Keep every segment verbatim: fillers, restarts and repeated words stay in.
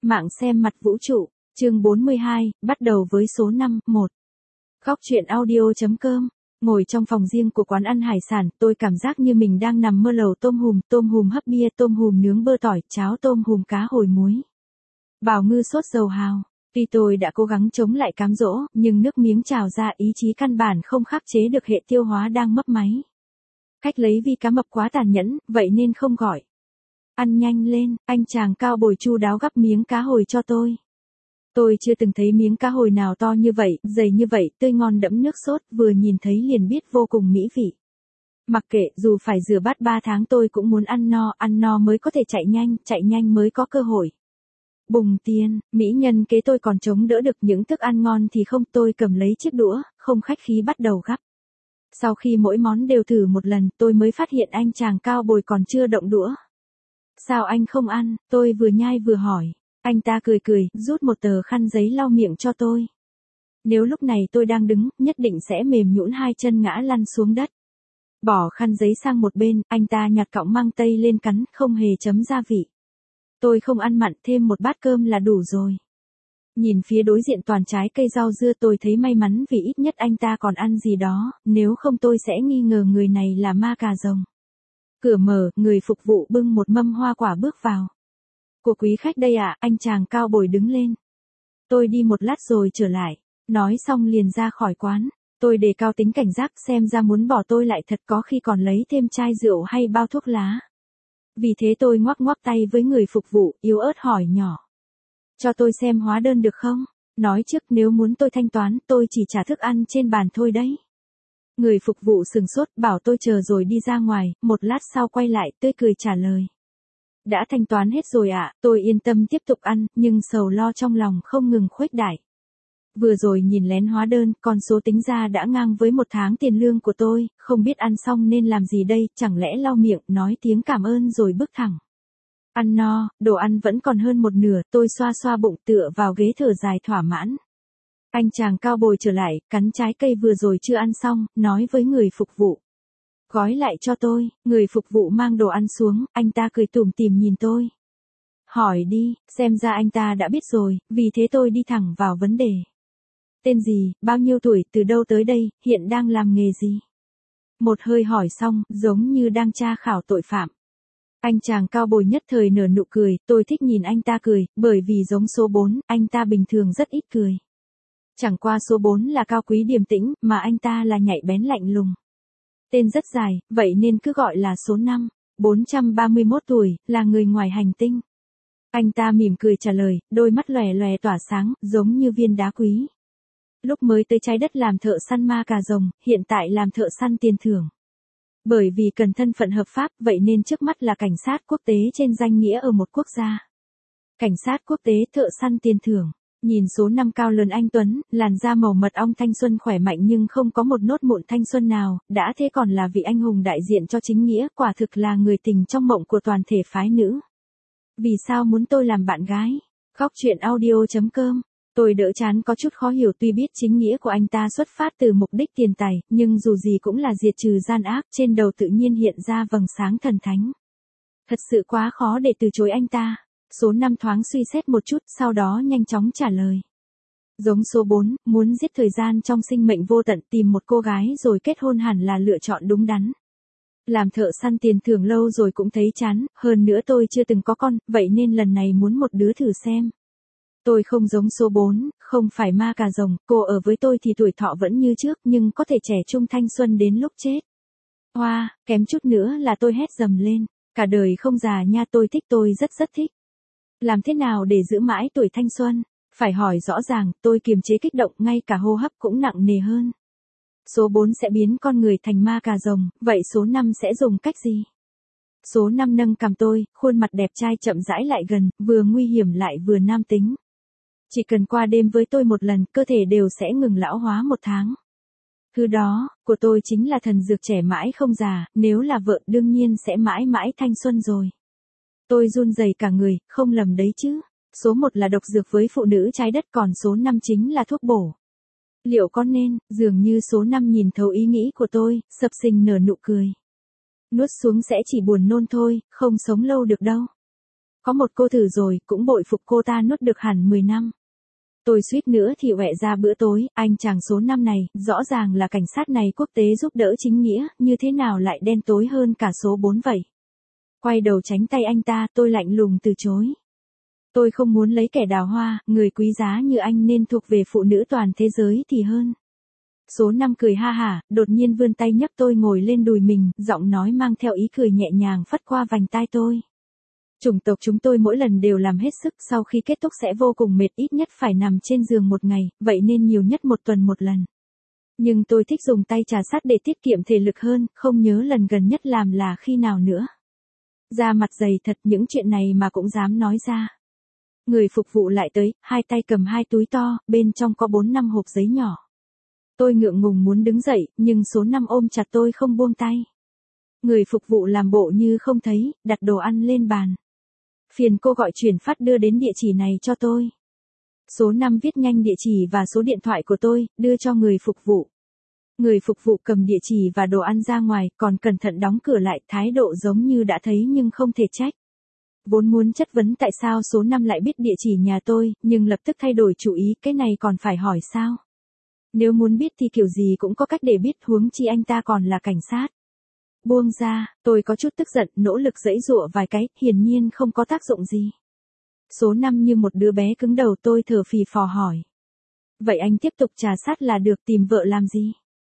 Mạng xem mặt vũ trụ, chương bốn mươi hai, bắt đầu với số năm, một. Góc truyện audio.com. Ngồi trong phòng riêng của quán ăn hải sản, tôi cảm giác như mình đang nằm mơ lẩu tôm hùm, tôm hùm hấp bia, tôm hùm nướng bơ tỏi, cháo tôm hùm cá hồi muối, bào ngư sốt dầu hào. Tuy tôi đã cố gắng chống lại cám dỗ, nhưng nước miếng trào ra, ý chí căn bản không khắc chế được hệ tiêu hóa đang mấp máy. Cách lấy vi cá mập quá tàn nhẫn, vậy nên không gọi. Ăn nhanh lên, anh chàng cao bồi chu đáo gắp miếng cá hồi cho tôi. Tôi chưa từng thấy miếng cá hồi nào to như vậy, dày như vậy, tươi ngon đẫm nước sốt, vừa nhìn thấy liền biết vô cùng mỹ vị. Mặc kệ, dù phải rửa bát ba tháng tôi cũng muốn ăn no, ăn no mới có thể chạy nhanh, chạy nhanh mới có cơ hội. Bùng tiền, mỹ nhân kế tôi còn chống đỡ được những thức ăn ngon thì không, tôi cầm lấy chiếc đũa, không khách khí bắt đầu gắp. Sau khi mỗi món đều thử một lần, tôi mới phát hiện anh chàng cao bồi còn chưa động đũa. Sao anh không ăn, tôi vừa nhai vừa hỏi. Anh ta cười cười, rút một tờ khăn giấy lau miệng cho tôi. Nếu lúc này tôi đang đứng, nhất định sẽ mềm nhũn hai chân ngã lăn xuống đất. Bỏ khăn giấy sang một bên, anh ta nhặt cọng mang tây lên cắn, không hề chấm gia vị. Tôi không ăn mặn, thêm một bát cơm là đủ rồi. Nhìn phía đối diện toàn trái cây rau dưa, tôi thấy may mắn vì ít nhất anh ta còn ăn gì đó, nếu không tôi sẽ nghi ngờ người này là ma cà rồng. Cửa mở, người phục vụ bưng một mâm hoa quả bước vào. Của quý khách đây ạ, à, anh chàng cao bồi đứng lên. Tôi đi một lát rồi trở lại. Nói xong liền ra khỏi quán. Tôi đề cao tính cảnh giác, xem ra muốn bỏ tôi lại thật, có khi còn lấy thêm chai rượu hay bao thuốc lá. Vì thế tôi ngoắc ngoắc tay với người phục vụ, yếu ớt hỏi nhỏ. Cho tôi xem hóa đơn được không? Nói trước nếu muốn tôi thanh toán, tôi chỉ trả thức ăn trên bàn thôi đấy. Người phục vụ sừng sốt, bảo tôi chờ rồi đi ra ngoài, một lát sau quay lại, tươi cười trả lời. Đã thanh toán hết rồi ạ, à, tôi yên tâm tiếp tục ăn, nhưng sầu lo trong lòng không ngừng khuếch đại. Vừa rồi nhìn lén hóa đơn, con số tính ra đã ngang với một tháng tiền lương của tôi, không biết ăn xong nên làm gì đây, chẳng lẽ lau miệng, nói tiếng cảm ơn rồi bước thẳng. Ăn no, đồ ăn vẫn còn hơn một nửa, tôi xoa xoa bụng tựa vào ghế thở dài thỏa mãn. Anh chàng cao bồi trở lại, cắn trái cây vừa rồi chưa ăn xong, nói với người phục vụ. Gói lại cho tôi, người phục vụ mang đồ ăn xuống, anh ta cười tủm tỉm nhìn tôi. Hỏi đi, xem ra anh ta đã biết rồi, vì thế tôi đi thẳng vào vấn đề. Tên gì, bao nhiêu tuổi, từ đâu tới đây, hiện đang làm nghề gì? Một hơi hỏi xong, giống như đang tra khảo tội phạm. Anh chàng cao bồi nhất thời nở nụ cười, tôi thích nhìn anh ta cười, bởi vì giống số bốn, anh ta bình thường rất ít cười. Chẳng qua số bốn là cao quý điềm tĩnh, mà anh ta là nhạy bén lạnh lùng. Tên rất dài, vậy nên cứ gọi là số năm, bốn trăm ba mươi mốt tuổi, là người ngoài hành tinh. Anh ta mỉm cười trả lời, đôi mắt lòe lòe tỏa sáng, giống như viên đá quý. Lúc mới tới trái đất làm thợ săn ma cà rồng, hiện tại làm thợ săn tiền thưởng. Bởi vì cần thân phận hợp pháp, vậy nên trước mắt là cảnh sát quốc tế trên danh nghĩa ở một quốc gia. Cảnh sát quốc tế thợ săn tiền thưởng. Nhìn số năm cao lớn anh tuấn, làn da màu mật ong thanh xuân khỏe mạnh nhưng không có một nốt mụn thanh xuân nào, đã thế còn là vị anh hùng đại diện cho chính nghĩa, quả thực là người tình trong mộng của toàn thể phái nữ. Vì sao muốn tôi làm bạn gái? Góc truyện audio.com. Tôi đỡ chán có chút khó hiểu, tuy biết chính nghĩa của anh ta xuất phát từ mục đích tiền tài, nhưng dù gì cũng là diệt trừ gian ác, trên đầu tự nhiên hiện ra vầng sáng thần thánh. Thật sự quá khó để từ chối anh ta. Số năm thoáng suy xét một chút, sau đó nhanh chóng trả lời. Giống số bốn, muốn giết thời gian trong sinh mệnh vô tận, tìm một cô gái rồi kết hôn hẳn là lựa chọn đúng đắn. Làm thợ săn tiền thưởng lâu rồi cũng thấy chán, hơn nữa tôi chưa từng có con, vậy nên lần này muốn một đứa thử xem. Tôi không giống số bốn, không phải ma cà rồng, cô ở với tôi thì tuổi thọ vẫn như trước nhưng có thể trẻ trung thanh xuân đến lúc chết. Hoa, wow, kém chút nữa là tôi hét dầm lên, cả đời không già nha, tôi thích, tôi rất rất thích. Làm thế nào để giữ mãi tuổi thanh xuân? Phải hỏi rõ ràng, tôi kiềm chế kích động, ngay cả hô hấp cũng nặng nề hơn. Số bốn sẽ biến con người thành ma cà rồng, vậy số năm sẽ dùng cách gì? Số năm nâng cằm tôi, khuôn mặt đẹp trai chậm rãi lại gần, vừa nguy hiểm lại vừa nam tính. Chỉ cần qua đêm với tôi một lần, cơ thể đều sẽ ngừng lão hóa một tháng. Thứ đó, của tôi chính là thần dược trẻ mãi không già, nếu là vợ đương nhiên sẽ mãi mãi thanh xuân rồi. Tôi run rẩy cả người, không lầm đấy chứ. Số một là độc dược với phụ nữ trái đất, còn số năm chính là thuốc bổ. Liệu có nên? Dường như số năm nhìn thấu ý nghĩ của tôi, sập sình nở nụ cười. Nuốt xuống sẽ chỉ buồn nôn thôi, không sống lâu được đâu. Có một cô thử rồi, cũng bội phục cô ta nuốt được hẳn mười năm. Tôi suýt nữa thì ọe ra bữa tối, anh chàng số năm này, rõ ràng là cảnh sát này quốc tế giúp đỡ chính nghĩa, như thế nào lại đen tối hơn cả số bốn vậy. Quay đầu tránh tay anh ta, tôi lạnh lùng từ chối. Tôi không muốn lấy kẻ đào hoa, người quý giá như anh nên thuộc về phụ nữ toàn thế giới thì hơn. Số năm cười ha hả, đột nhiên vươn tay nhấc tôi ngồi lên đùi mình, giọng nói mang theo ý cười nhẹ nhàng phất qua vành tai tôi. Chủng tộc chúng tôi mỗi lần đều làm hết sức, sau khi kết thúc sẽ vô cùng mệt, ít nhất phải nằm trên giường một ngày, vậy nên nhiều nhất một tuần một lần. Nhưng tôi thích dùng tay trà sát để tiết kiệm thể lực hơn, không nhớ lần gần nhất làm là khi nào nữa. Da mặt dày thật, những chuyện này mà cũng dám nói ra. Người phục vụ lại tới, hai tay cầm hai túi to, bên trong có bốn năm hộp giấy nhỏ. Tôi ngượng ngùng muốn đứng dậy, nhưng số năm ôm chặt tôi không buông tay. Người phục vụ làm bộ như không thấy, đặt đồ ăn lên bàn. Phiền cô gọi chuyển phát đưa đến địa chỉ này cho tôi. Số năm viết nhanh địa chỉ và số điện thoại của tôi, đưa cho người phục vụ. Người phục vụ cầm địa chỉ và đồ ăn ra ngoài, còn cẩn thận đóng cửa lại, thái độ giống như đã thấy nhưng không thể trách. Vốn muốn chất vấn tại sao số năm lại biết địa chỉ nhà tôi, nhưng lập tức thay đổi chủ ý, cái này còn phải hỏi sao? Nếu muốn biết thì kiểu gì cũng có cách để biết, huống chi anh ta còn là cảnh sát. Buông ra, tôi có chút tức giận, nỗ lực giãy giụa vài cái, hiển nhiên không có tác dụng gì. Số năm như một đứa bé cứng đầu, tôi thở phì phò hỏi. Vậy anh tiếp tục trà sát là được, tìm vợ làm gì?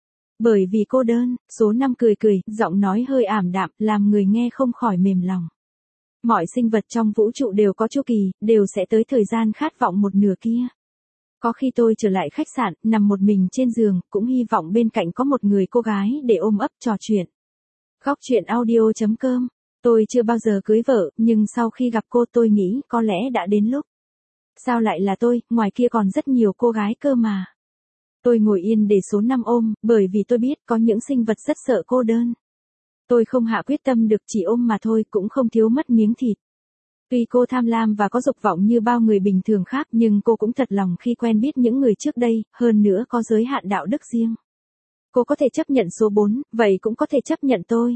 Bởi vì cô đơn, số năm cười cười, giọng nói hơi ảm đạm, làm người nghe không khỏi mềm lòng. Mọi sinh vật trong vũ trụ đều có chu kỳ, đều sẽ tới thời gian khát vọng một nửa kia. Có khi tôi trở lại khách sạn, nằm một mình trên giường, cũng hy vọng bên cạnh có một người cô gái để ôm ấp trò chuyện. Góc chuyện audio chấm com. Tôi chưa bao giờ cưới vợ, nhưng sau khi gặp cô tôi nghĩ có lẽ đã đến lúc. Sao lại là tôi, ngoài kia còn rất nhiều cô gái cơ mà. Tôi ngồi yên để số năm ôm, bởi vì tôi biết có những sinh vật rất sợ cô đơn. Tôi không hạ quyết tâm được, chỉ ôm mà thôi, cũng không thiếu mất miếng thịt. Tuy cô tham lam và có dục vọng như bao người bình thường khác, nhưng cô cũng thật lòng khi quen biết những người trước đây, hơn nữa có giới hạn đạo đức riêng. Cô có thể chấp nhận số bốn, vậy cũng có thể chấp nhận tôi.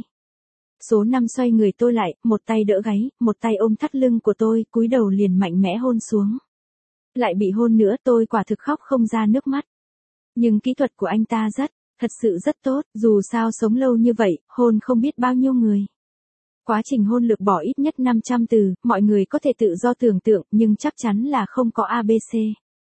Số năm xoay người tôi lại, một tay đỡ gáy, một tay ôm thắt lưng của tôi, cúi đầu liền mạnh mẽ hôn xuống. Lại bị hôn nữa, tôi quả thực khóc không ra nước mắt. Nhưng kỹ thuật của anh ta rất, thật sự rất tốt, dù sao sống lâu như vậy, hôn không biết bao nhiêu người. Quá trình hôn lược bỏ ít nhất năm trăm từ, mọi người có thể tự do tưởng tượng, nhưng chắc chắn là không có a bê xê.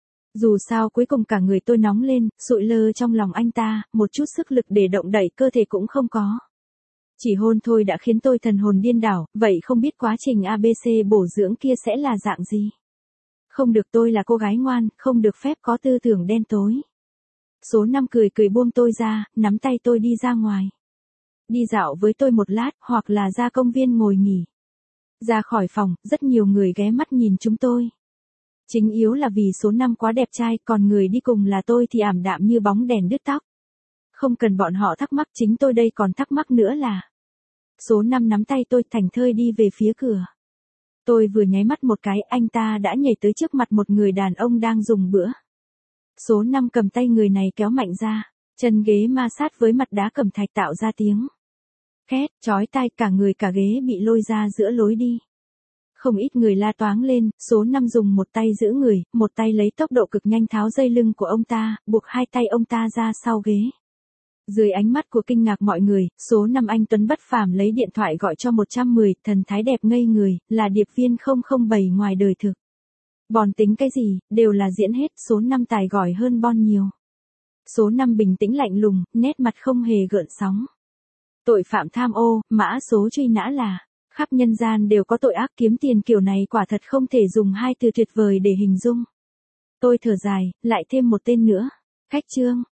Dù sao cuối cùng cả người tôi nóng lên, sụi lơ trong lòng anh ta, một chút sức lực để động đậy cơ thể cũng không có. Chỉ hôn thôi đã khiến tôi thần hồn điên đảo, vậy không biết quá trình a bê xê bổ dưỡng kia sẽ là dạng gì? Không được, tôi là cô gái ngoan, không được phép có tư tưởng đen tối. Số năm cười cười buông tôi ra, nắm tay tôi đi ra ngoài. Đi dạo với tôi một lát, hoặc là ra công viên ngồi nghỉ. Ra khỏi phòng, rất nhiều người ghé mắt nhìn chúng tôi. Chính yếu là vì số năm quá đẹp trai, còn người đi cùng là tôi thì ảm đạm như bóng đèn đứt tóc. Không cần bọn họ thắc mắc, chính tôi đây còn thắc mắc nữa là. Số năm nắm tay tôi thành thơi đi về phía cửa. Tôi vừa nháy mắt một cái, anh ta đã nhảy tới trước mặt một người đàn ông đang dùng bữa. Số năm cầm tay người này kéo mạnh ra, chân ghế ma sát với mặt đá cẩm thạch tạo ra tiếng khét, chói tai, cả người cả ghế bị lôi ra giữa lối đi. Không ít người la toáng lên, số năm dùng một tay giữ người, một tay lấy tốc độ cực nhanh tháo dây lưng của ông ta, buộc hai tay ông ta ra sau ghế. Dưới ánh mắt của kinh ngạc mọi người, số năm anh Tuấn bất phàm lấy điện thoại gọi cho một trăm mười, thần thái đẹp ngây người, là điệp viên không không bảy ngoài đời thực. Bòn tính cái gì, đều là diễn hết, số năm tài giỏi hơn Bon nhiều. Số năm bình tĩnh lạnh lùng, nét mặt không hề gợn sóng. Tội phạm tham ô, mã số truy nã là, khắp nhân gian đều có tội ác, kiếm tiền kiểu này quả thật không thể dùng hai từ tuyệt vời để hình dung. Tôi thở dài, lại thêm một tên nữa. Cách chương.